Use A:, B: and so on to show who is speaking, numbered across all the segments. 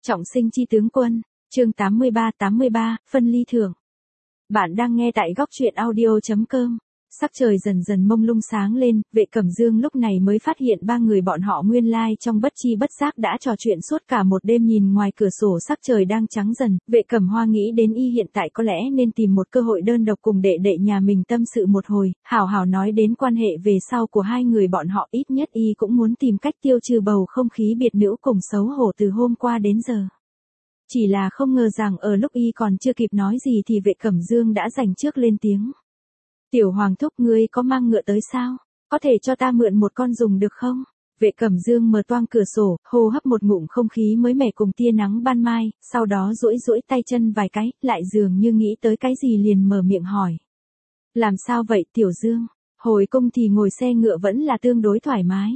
A: Trọng sinh chi tướng quân, chương 83, phân ly thưởng. Bạn đang nghe tại góc truyện audio.com. Sắc trời dần dần mông lung sáng lên, Vệ Cẩm Dương lúc này mới phát hiện ba người bọn họ nguyên lai trong bất chi bất giác đã trò chuyện suốt cả một đêm. Nhìn ngoài cửa sổ sắc trời đang trắng dần, Vệ Cẩm Hoa nghĩ đến y hiện tại có lẽ nên tìm một cơ hội đơn độc cùng đệ đệ nhà mình tâm sự một hồi, hảo hảo nói đến quan hệ về sau của hai người bọn họ, ít nhất y cũng muốn tìm cách tiêu trừ bầu không khí biệt nữ cùng xấu hổ từ hôm qua đến giờ. Chỉ là không ngờ rằng ở lúc y còn chưa kịp nói gì thì Vệ Cẩm Dương đã giành trước lên tiếng. Tiểu Hoàng thúc, ngươi có mang ngựa tới sao? Có thể cho ta mượn một con dùng được không? Vệ Cẩm Dương mở toang cửa sổ, hô hấp một ngụm không khí mới mẻ cùng tia nắng ban mai, sau đó duỗi duỗi tay chân vài cái, lại dường như nghĩ tới cái gì liền mở miệng hỏi. Làm sao vậy Tiểu Dương? Hồi cung thì ngồi xe ngựa vẫn là tương đối thoải mái.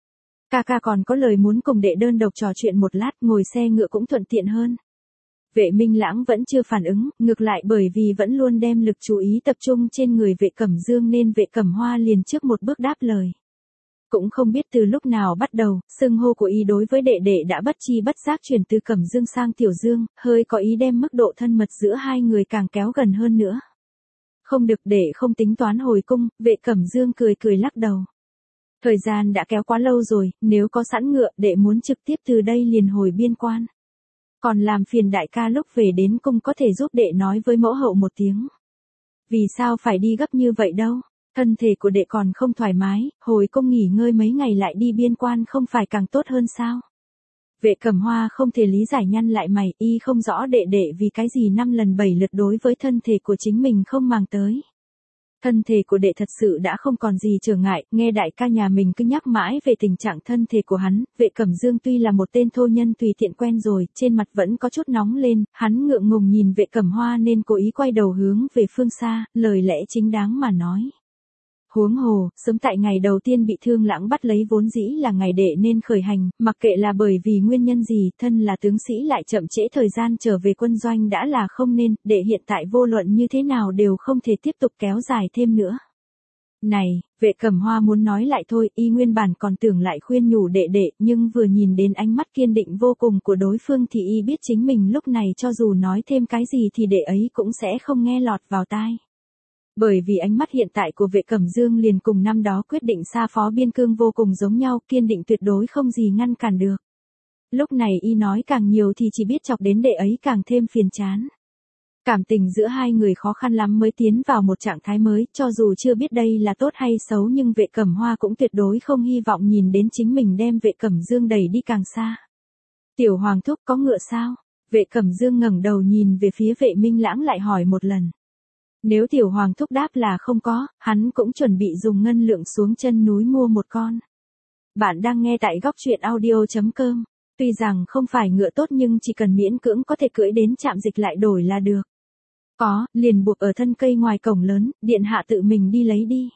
A: Ca còn có lời muốn cùng đệ đơn độc trò chuyện một lát, ngồi xe ngựa cũng thuận tiện hơn. Vệ Minh Lãng vẫn chưa phản ứng, ngược lại bởi vì vẫn luôn đem lực chú ý tập trung trên người Vệ Cẩm Dương nên Vệ Cẩm Hoa liền trước một bước đáp lời. Cũng không biết từ lúc nào bắt đầu, xưng hô của y đối với đệ đệ đã bất chi bất giác chuyển từ Cẩm Dương sang Tiểu Dương, hơi có ý đem mức độ thân mật giữa hai người càng kéo gần hơn nữa. Không được, để không tính toán hồi cung, Vệ Cẩm Dương cười lắc đầu. Thời gian đã kéo quá lâu rồi, nếu có sẵn ngựa, đệ muốn trực tiếp từ đây liền hồi biên quan. Còn làm phiền đại ca lúc về đến cung có thể giúp đệ nói với mẫu hậu một tiếng. Vì sao phải đi gấp như vậy đâu? Thân thể của đệ còn không thoải mái, hồi cung nghỉ ngơi mấy ngày lại đi biên quan không phải càng tốt hơn sao? Vệ Cẩm Hoa không thể lý giải, nhăn lại mày, y không rõ đệ đệ vì cái gì 5 lần 7 lượt đối với thân thể của chính mình không màng tới. Thân thể của đệ thật sự đã không còn gì trở ngại, nghe đại ca nhà mình cứ nhắc mãi về tình trạng thân thể của hắn, Vệ Cẩm Dương tuy là một tên thô nhân tùy tiện quen rồi, trên mặt vẫn có chút nóng lên, hắn ngượng ngùng nhìn Vệ Cẩm Hoa nên cố ý quay đầu hướng về phương xa, lời lẽ chính đáng mà nói. Huống hồ, sớm tại ngày đầu tiên bị Thương Lãng bắt lấy vốn dĩ là ngày đệ nên khởi hành, mặc kệ là bởi vì nguyên nhân gì, thân là tướng sĩ lại chậm trễ thời gian trở về quân doanh đã là không nên, đệ hiện tại vô luận như thế nào đều không thể tiếp tục kéo dài thêm nữa. Này, Vệ Cẩm Hoa muốn nói lại thôi, y nguyên bản còn tưởng lại khuyên nhủ đệ đệ, nhưng vừa nhìn đến ánh mắt kiên định vô cùng của đối phương thì y biết chính mình lúc này cho dù nói thêm cái gì thì đệ ấy cũng sẽ không nghe lọt vào tai. Bởi vì ánh mắt hiện tại của Vệ Cẩm Dương liền cùng năm đó quyết định xa phó biên cương vô cùng giống nhau, kiên định tuyệt đối không gì ngăn cản được. Lúc này y nói càng nhiều thì chỉ biết chọc đến đệ ấy càng thêm phiền chán. Cảm tình giữa hai người khó khăn lắm mới tiến vào một trạng thái mới, cho dù chưa biết đây là tốt hay xấu nhưng Vệ Cẩm Hoa cũng tuyệt đối không hy vọng nhìn đến chính mình đem Vệ Cẩm Dương đẩy đi càng xa. Tiểu Hoàng thúc có ngựa sao? Vệ Cẩm Dương ngẩng đầu nhìn về phía Vệ Minh Lãng lại hỏi một lần. Nếu Tiểu Hoàng thúc đáp là không có, hắn cũng chuẩn bị dùng ngân lượng xuống chân núi mua một con. Bạn đang nghe tại góc truyện audio.com. Tuy rằng không phải ngựa tốt nhưng chỉ cần miễn cưỡng có thể cưỡi đến trạm dịch lại đổi là được. Có, liền buộc ở thân cây ngoài cổng lớn, điện hạ tự mình đi lấy đi.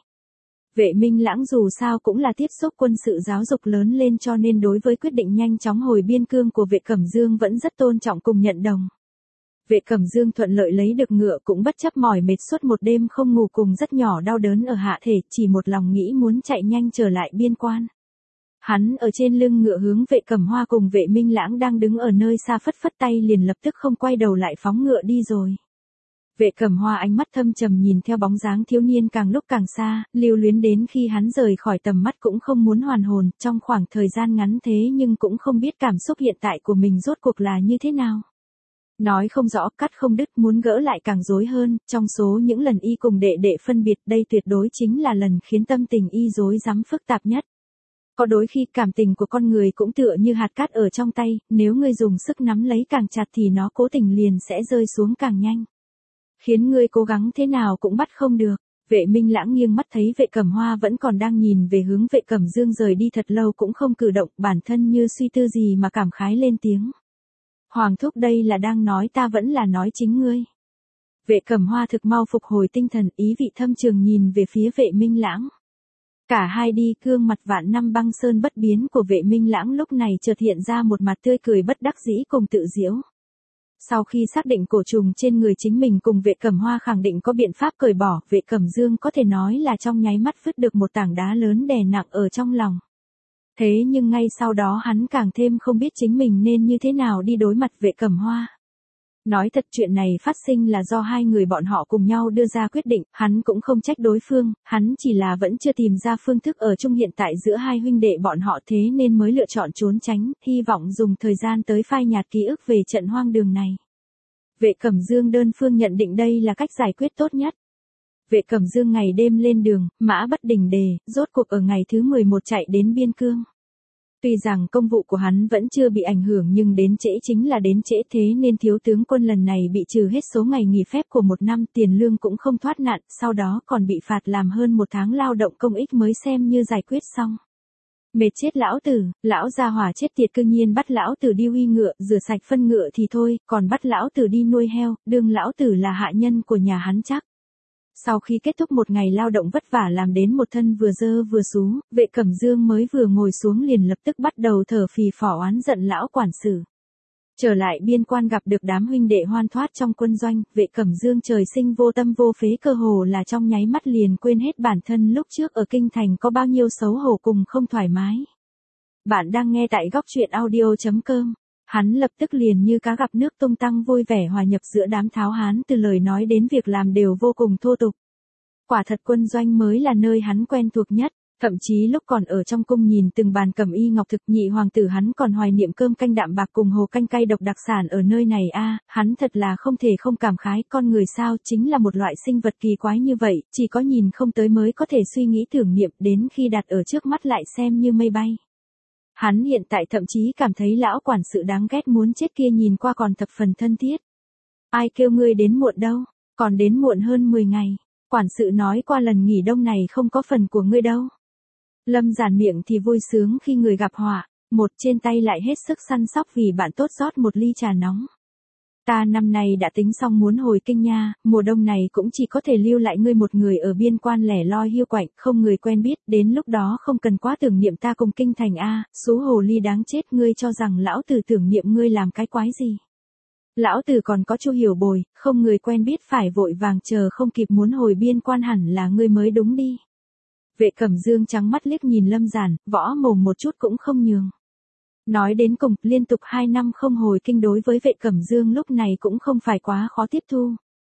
A: Vệ Minh Lãng dù sao cũng là tiếp xúc quân sự giáo dục lớn lên cho nên đối với quyết định nhanh chóng hồi biên cương của Vệ Cẩm Dương vẫn rất tôn trọng cùng nhận đồng. Vệ Cẩm Dương thuận lợi lấy được ngựa cũng bất chấp mỏi mệt suốt một đêm không ngủ cùng rất nhỏ đau đớn ở hạ thể, chỉ một lòng nghĩ muốn chạy nhanh trở lại biên quan. Hắn ở trên lưng ngựa hướng Vệ Cẩm Hoa cùng Vệ Minh Lãng đang đứng ở nơi xa phất phất tay liền lập tức không quay đầu lại phóng ngựa đi rồi. Vệ Cẩm Hoa ánh mắt thâm trầm nhìn theo bóng dáng thiếu niên càng lúc càng xa, lưu luyến đến khi hắn rời khỏi tầm mắt cũng không muốn hoàn hồn, trong khoảng thời gian ngắn thế nhưng cũng không biết cảm xúc hiện tại của mình rốt cuộc là như thế nào. Nói không rõ, cắt không đứt, muốn gỡ lại càng rối hơn, trong số những lần y cùng đệ đệ phân biệt đây tuyệt đối chính là lần khiến tâm tình y rối rắm phức tạp nhất. Có đôi khi cảm tình của con người cũng tựa như hạt cát ở trong tay, nếu ngươi dùng sức nắm lấy càng chặt thì nó cố tình liền sẽ rơi xuống càng nhanh. Khiến ngươi cố gắng thế nào cũng bắt không được. Vệ Minh Lãng nghiêng mắt thấy Vệ Cẩm Hoa vẫn còn đang nhìn về hướng Vệ Cẩm Dương rời đi thật lâu cũng không cử động, bản thân như suy tư gì mà cảm khái lên tiếng. Hoàng thúc đây là đang nói ta vẫn là nói chính ngươi. Vệ Cẩm Hoa thực mau phục hồi tinh thần, ý vị thâm trường nhìn về phía Vệ Minh Lãng. Cả hai đi, gương mặt vạn năm băng sơn bất biến của Vệ Minh Lãng lúc này chợt hiện ra một mặt tươi cười bất đắc dĩ cùng tự giễu. Sau khi xác định cổ trùng trên người chính mình cùng Vệ Cẩm Hoa khẳng định có biện pháp cởi bỏ, Vệ Cẩm Dương có thể nói là trong nháy mắt vứt được một tảng đá lớn đè nặng ở trong lòng. Thế nhưng ngay sau đó hắn càng thêm không biết chính mình nên như thế nào đi đối mặt Vệ Cẩm Hoa. Nói thật, chuyện này phát sinh là do hai người bọn họ cùng nhau đưa ra quyết định, hắn cũng không trách đối phương, hắn chỉ là vẫn chưa tìm ra phương thức ở chung hiện tại giữa hai huynh đệ bọn họ, thế nên mới lựa chọn trốn tránh, hy vọng dùng thời gian tới phai nhạt ký ức về trận hoang đường này. Vệ Cẩm Dương đơn phương nhận định đây là cách giải quyết tốt nhất. Vệ Cẩm Dương ngày đêm lên đường, mã bất đình đề, rốt cuộc ở ngày thứ 11 chạy đến biên cương. Tuy rằng công vụ của hắn vẫn chưa bị ảnh hưởng nhưng đến trễ chính là đến trễ, thế nên thiếu tướng quân lần này bị trừ hết số ngày nghỉ phép của một năm, tiền lương cũng không thoát nạn, sau đó còn bị phạt làm hơn một tháng lao động công ích mới xem như giải quyết xong. Mệt chết lão tử, lão gia hỏa chết tiệt, cương nhiên bắt lão tử đi huy ngựa, rửa sạch phân ngựa thì thôi, còn bắt lão tử đi nuôi heo, đương lão tử là hạ nhân của nhà hắn chắc. Sau khi kết thúc một ngày lao động vất vả làm đến một thân vừa dơ vừa sú, Vệ Cẩm Dương mới vừa ngồi xuống liền lập tức bắt đầu thở phì phò oán giận lão quản sự. Trở lại biên quan gặp được đám huynh đệ hoan thoát trong quân doanh, Vệ Cẩm Dương trời sinh vô tâm vô phế, cơ hồ là trong nháy mắt liền quên hết bản thân lúc trước ở kinh thành có bao nhiêu xấu hổ cùng không thoải mái. Bạn đang nghe tại góc truyện audio.com. Hắn lập tức liền như cá gặp nước tung tăng vui vẻ hòa nhập giữa đám tháo hán, từ lời nói đến việc làm đều vô cùng thô tục. Quả thật quân doanh mới là nơi hắn quen thuộc nhất, thậm chí lúc còn ở trong cung nhìn từng bàn cẩm y ngọc thực, nhị hoàng tử hắn còn hoài niệm cơm canh đạm bạc cùng hồ canh cay độc đặc sản ở nơi này a, hắn thật là không thể không cảm khái, con người sao chính là một loại sinh vật kỳ quái như vậy, chỉ có nhìn không tới mới có thể suy nghĩ tưởng niệm, đến khi đặt ở trước mắt lại xem như mây bay. Hắn hiện tại thậm chí cảm thấy lão quản sự đáng ghét muốn chết kia nhìn qua còn thập phần thân thiết. Ai kêu ngươi đến muộn đâu, còn đến muộn hơn 10 ngày. Quản sự nói qua lần nghỉ đông này không có phần của ngươi đâu. Lâm Giản miệng thì vui sướng khi người gặp họa, một trên tay lại hết sức săn sóc vì bạn tốt rót một ly trà nóng. Ta năm nay đã tính xong muốn hồi kinh nha, mùa đông này cũng chỉ có thể lưu lại ngươi một người ở biên quan lẻ loi hiu quạnh, không người quen biết, đến lúc đó không cần quá tưởng niệm ta cùng kinh thành a, xú hồ ly đáng chết, ngươi cho rằng lão tử tưởng niệm ngươi làm cái quái gì? Lão tử còn có Chu Hiểu Bồi, không người quen biết phải vội vàng chờ không kịp muốn hồi biên quan hẳn là ngươi mới đúng đi. Vệ Cẩm Dương trắng mắt liếc nhìn Lâm Giản, võ mồm một chút cũng không nhường. Nói đến cùng, liên tục 2 năm không hồi kinh đối với Vệ Cẩm Dương lúc này cũng không phải quá khó tiếp thu.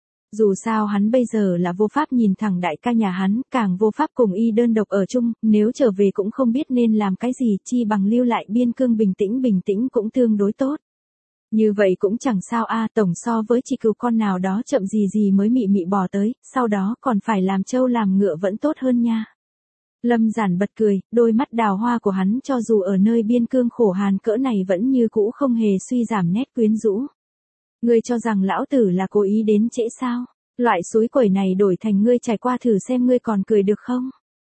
A: Dù sao hắn bây giờ là vô pháp nhìn thẳng đại ca nhà hắn, càng vô pháp cùng y đơn độc ở chung, nếu trở về cũng không biết nên làm cái gì, chi bằng lưu lại biên cương bình tĩnh cũng tương đối tốt. Như vậy cũng chẳng sao a, tổng so với chỉ cừu con nào đó chậm gì mới mị bò tới, sau đó còn phải làm trâu làm ngựa vẫn tốt hơn nha. Lâm Giản bật cười, đôi mắt đào hoa của hắn cho dù ở nơi biên cương khổ hàn cỡ này vẫn như cũ không hề suy giảm nét quyến rũ. Ngươi cho rằng lão tử là cố ý đến trễ sao? Loại suối quẩy này đổi thành ngươi trải qua thử xem ngươi còn cười được không?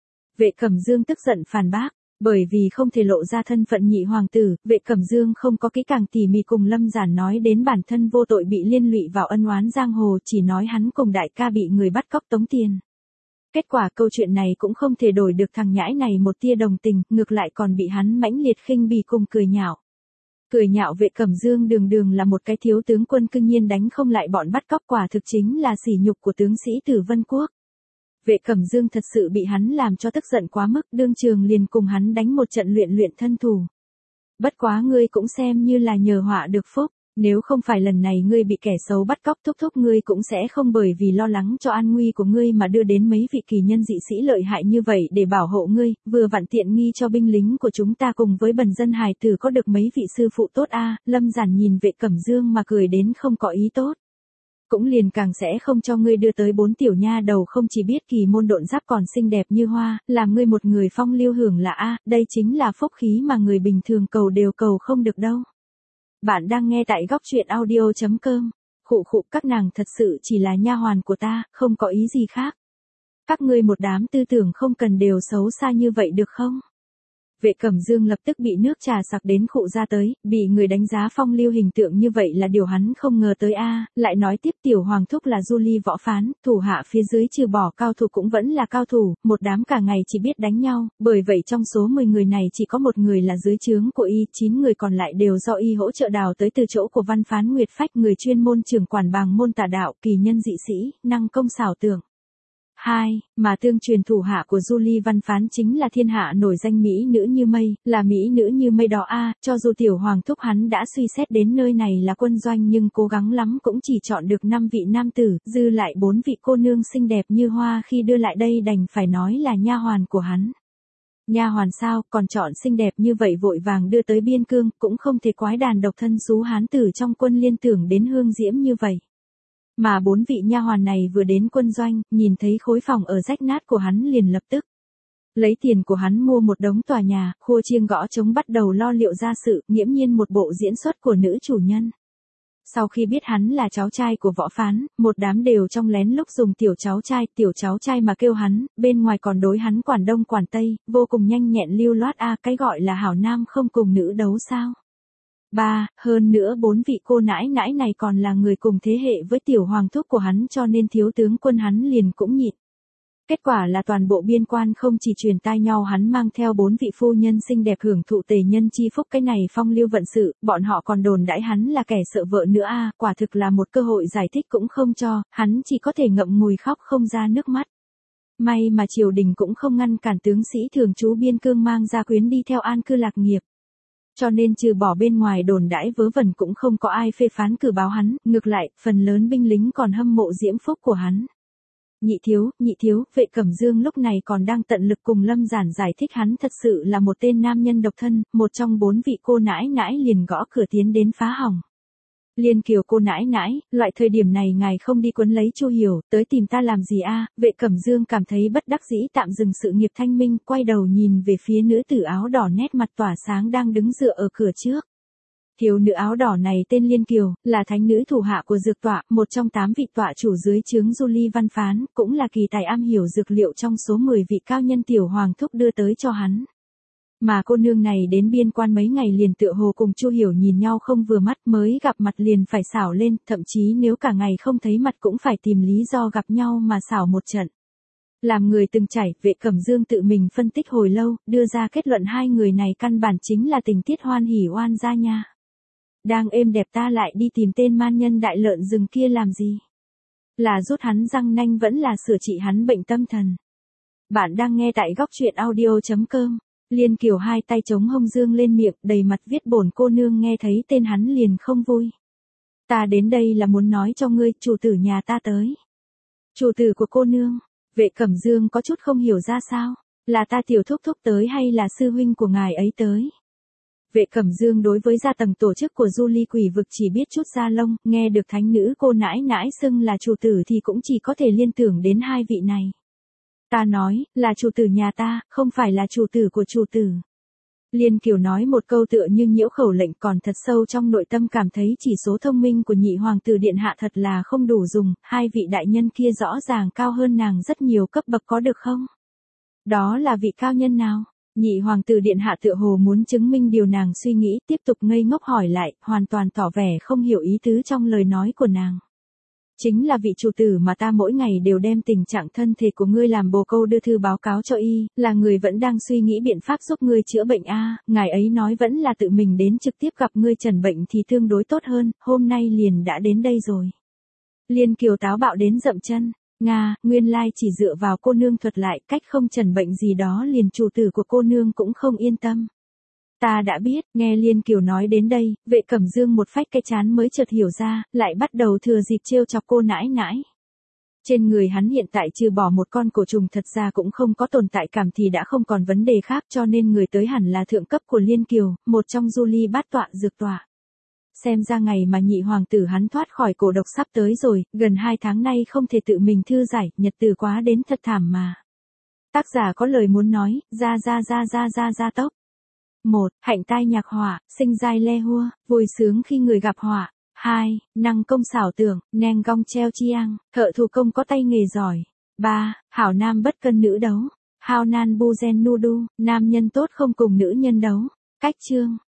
A: Vệ Cẩm Dương tức giận phản bác. Bởi vì không thể lộ ra thân phận nhị hoàng tử, Vệ Cẩm Dương không có kỹ càng tỉ mỉ cùng Lâm Giản nói đến bản thân vô tội bị liên lụy vào ân oán giang hồ, chỉ nói hắn cùng đại ca bị người bắt cóc tống tiền. Kết quả câu chuyện này cũng không thể đổi được thằng nhãi này một tia đồng tình, ngược lại còn bị hắn mãnh liệt khinh bỉ cùng cười nhạo. Cười nhạo Vệ Cẩm Dương đường là một cái thiếu tướng quân cương nhiên đánh không lại bọn bắt cóc, quả thực chính là sỉ nhục của tướng sĩ Tử Vân Quốc. Vệ Cẩm Dương thật sự bị hắn làm cho tức giận quá mức, đương trường liền cùng hắn đánh một trận luyện thân thủ. Bất quá ngươi cũng xem như là nhờ họa được phúc, nếu không phải lần này ngươi bị kẻ xấu bắt cóc thúc ngươi cũng sẽ không bởi vì lo lắng cho an nguy của ngươi mà đưa đến mấy vị kỳ nhân dị sĩ lợi hại như vậy để bảo hộ ngươi, vừa vặn tiện nghi cho binh lính của chúng ta cùng với bần dân hài tử có được mấy vị sư phụ tốt a. Lâm Giản nhìn Vệ Cẩm Dương mà cười đến không có ý tốt. Cũng liền càng sẽ không cho ngươi đưa tới 4 tiểu nha đầu không chỉ biết kỳ môn độn giáp còn xinh đẹp như hoa, làm ngươi một người phong lưu hưởng là a, đây chính là phúc khí mà người bình thường cầu đều cầu không được đâu. Bạn đang nghe tại góc truyện audio.com. Khụ các nàng thật sự chỉ là nha hoàn của ta, không có ý gì khác. Các ngươi một đám tư tưởng không cần đều xấu xa như vậy được không? Vệ Cẩm Dương lập tức bị nước trà sặc đến khụ ra tới, bị người đánh giá phong lưu hình tượng như vậy là điều hắn không ngờ tới a. Lại nói tiếp tiểu hoàng thúc là du ly võ phán, thủ hạ phía dưới trừ bỏ cao thủ cũng vẫn là cao thủ, một đám cả ngày chỉ biết đánh nhau, bởi vậy trong số 10 người này chỉ có một người là dưới trướng của y, 9 người còn lại đều do y hỗ trợ đào tới từ chỗ của văn phán Nguyệt Phách, người chuyên môn trưởng quản bàng môn tà đạo, kỳ nhân dị sĩ, năng công xảo tưởng. 2. Mà tương truyền thủ hạ của Julie Văn Phán chính là thiên hạ nổi danh mỹ nữ như mây, là mỹ nữ như mây đó a. Cho dù tiểu hoàng thúc hắn đã suy xét đến nơi này là quân doanh nhưng cố gắng lắm cũng chỉ chọn được 5 vị nam tử, dư lại 4 vị cô nương xinh đẹp như hoa khi đưa lại đây đành phải nói là nha hoàn của hắn. Nha hoàn sao, còn chọn xinh đẹp như vậy vội vàng đưa tới biên cương, cũng không thể quái đàn độc thân xú hán tử trong quân liên tưởng đến hương diễm như vậy. Mà 4 vị nha hoàn này vừa đến quân doanh, nhìn thấy khối phòng ở rách nát của hắn liền lập tức lấy tiền của hắn mua một đống tòa nhà, khua chiêng gõ trống bắt đầu lo liệu gia sự, nghiễm nhiên một bộ diễn xuất của nữ chủ nhân. Sau khi biết hắn là cháu trai của Võ Phán, một đám đều trong lén lúc dùng tiểu cháu trai mà kêu hắn, bên ngoài còn đối hắn quản đông quản tây, vô cùng nhanh nhẹn lưu loát a, cái gọi là hảo nam không cùng nữ đấu sao. 3. Hơn nữa 4 vị cô nãi nãi này còn là người cùng thế hệ với tiểu hoàng thúc của hắn cho nên thiếu tướng quân hắn liền cũng nhịn. Kết quả là toàn bộ biên quan không chỉ truyền tai nhau hắn mang theo 4 vị phu nhân xinh đẹp hưởng thụ tề nhân chi phúc, cái này phong lưu vận sự, bọn họ còn đồn đãi hắn là kẻ sợ vợ nữa a, quả thực là một cơ hội giải thích cũng không cho, hắn chỉ có thể ngậm ngùi khóc không ra nước mắt. May mà triều đình cũng không ngăn cản tướng sĩ thường trú biên cương mang gia quyến đi theo an cư lạc nghiệp. Cho nên trừ bỏ bên ngoài đồn đãi vớ vẩn cũng không có ai phê phán cử báo hắn, ngược lại, phần lớn binh lính còn hâm mộ diễm phúc của hắn. Nhị thiếu, Vệ Cẩm Dương lúc này còn đang tận lực cùng Lâm Giản giải thích hắn thật sự là một tên nam nhân độc thân, một trong 4 vị cô nãi nãi liền gõ cửa tiến đến phá hỏng. Liên Kiều cô nãi nãi, loại thời điểm này ngài không đi quấn lấy Chu Hiểu, tới tìm ta làm gì a? Vệ Cẩm Dương cảm thấy bất đắc dĩ tạm dừng sự nghiệp thanh minh, quay đầu nhìn về phía nữ tử áo đỏ nét mặt tỏa sáng đang đứng dựa ở cửa trước. Thiếu nữ áo đỏ này tên Liên Kiều, là thánh nữ thủ hạ của dược tọa, một trong 8 vị tọa chủ dưới trướng Julie Văn Phán, cũng là kỳ tài am hiểu dược liệu trong số 10 vị cao nhân tiểu hoàng thúc đưa tới cho hắn. Mà cô nương này đến biên quan mấy ngày liền tựa hồ cùng Chu Hiểu nhìn nhau không vừa mắt, mới gặp mặt liền phải xảo lên, thậm chí nếu cả ngày không thấy mặt cũng phải tìm lý do gặp nhau mà xảo một trận. Làm người từng trải, Vệ Cẩm Dương tự mình phân tích hồi lâu, đưa ra kết luận hai người này căn bản chính là tình tiết hoan hỉ oan gia nha. Đang êm đẹp ta lại đi tìm tên man nhân đại lợn rừng kia làm gì? Là rút hắn răng nanh vẫn là sửa trị hắn bệnh tâm thần? Bạn đang nghe tại góc truyện audio.com. Liên Kiều hai tay chống hông dương lên miệng, đầy mặt viết bổn cô nương nghe thấy tên hắn liền không vui. Ta đến đây là muốn nói cho ngươi, chủ tử nhà ta tới. Chủ tử của cô nương? Vệ Cẩm Dương có chút không hiểu ra sao, là ta tiểu thúc thúc tới hay là sư huynh của ngài ấy tới? Vệ Cẩm Dương đối với gia tầng tổ chức của Julie quỷ vực chỉ biết chút da lông, nghe được thánh nữ cô nãi nãi xưng là chủ tử thì cũng chỉ có thể liên tưởng đến hai vị này. Ta nói, là chủ tử nhà ta, không phải là chủ tử của chủ tử. Liên Kiều nói một câu tựa như nhiễu khẩu lệnh, còn thật sâu trong nội tâm cảm thấy chỉ số thông minh của nhị hoàng tử điện hạ thật là không đủ dùng, hai vị đại nhân kia rõ ràng cao hơn nàng rất nhiều cấp bậc có được không? Đó là vị cao nhân nào? Nhị hoàng tử điện hạ tựa hồ muốn chứng minh điều nàng suy nghĩ, tiếp tục ngây ngốc hỏi lại, hoàn toàn tỏ vẻ không hiểu ý tứ trong lời nói của nàng. Chính là vị chủ tử mà ta mỗi ngày đều đem tình trạng thân thể của ngươi làm bồ câu đưa thư báo cáo cho y, là người vẫn đang suy nghĩ biện pháp giúp ngươi chữa bệnh a. Ngài ấy nói vẫn là tự mình đến trực tiếp gặp ngươi trần bệnh thì tương đối tốt hơn, hôm nay liền đã đến đây rồi. Liên Kiều táo bạo đến dậm chân. Nga, nguyên lai chỉ dựa vào cô nương thuật lại cách không trần bệnh gì đó liền chủ tử của cô nương cũng không yên tâm. Ta đã biết, nghe Liên Kiều nói đến đây, Vệ Cẩm Dương một phách cái chán mới chợt hiểu ra, lại bắt đầu thừa dịp trêu chọc cô nãi nãi. Trên người hắn hiện tại trừ bỏ một con cổ trùng thật ra cũng không có tồn tại cảm thì đã không còn vấn đề khác cho nên người tới hẳn là thượng cấp của Liên Kiều, một trong Julie bát tọa dược tọa. Xem ra ngày mà nhị hoàng tử hắn thoát khỏi cổ độc sắp tới rồi, gần 2 tháng nay không thể tự mình thư giải, nhật từ quá đến thật thảm mà. Tác giả có lời muốn nói, ra tốc. 1. Hạnh tai nhạc họa, sinh giai le hua, vui sướng khi người gặp họa. 2. Năng công xảo tưởng, neng gong treo chiang, thợ thủ công có tay nghề giỏi. 3. Hảo nam bất cân nữ đấu. Hao nan bu gen nu đu, nam nhân tốt không cùng nữ nhân đấu. Cách chương.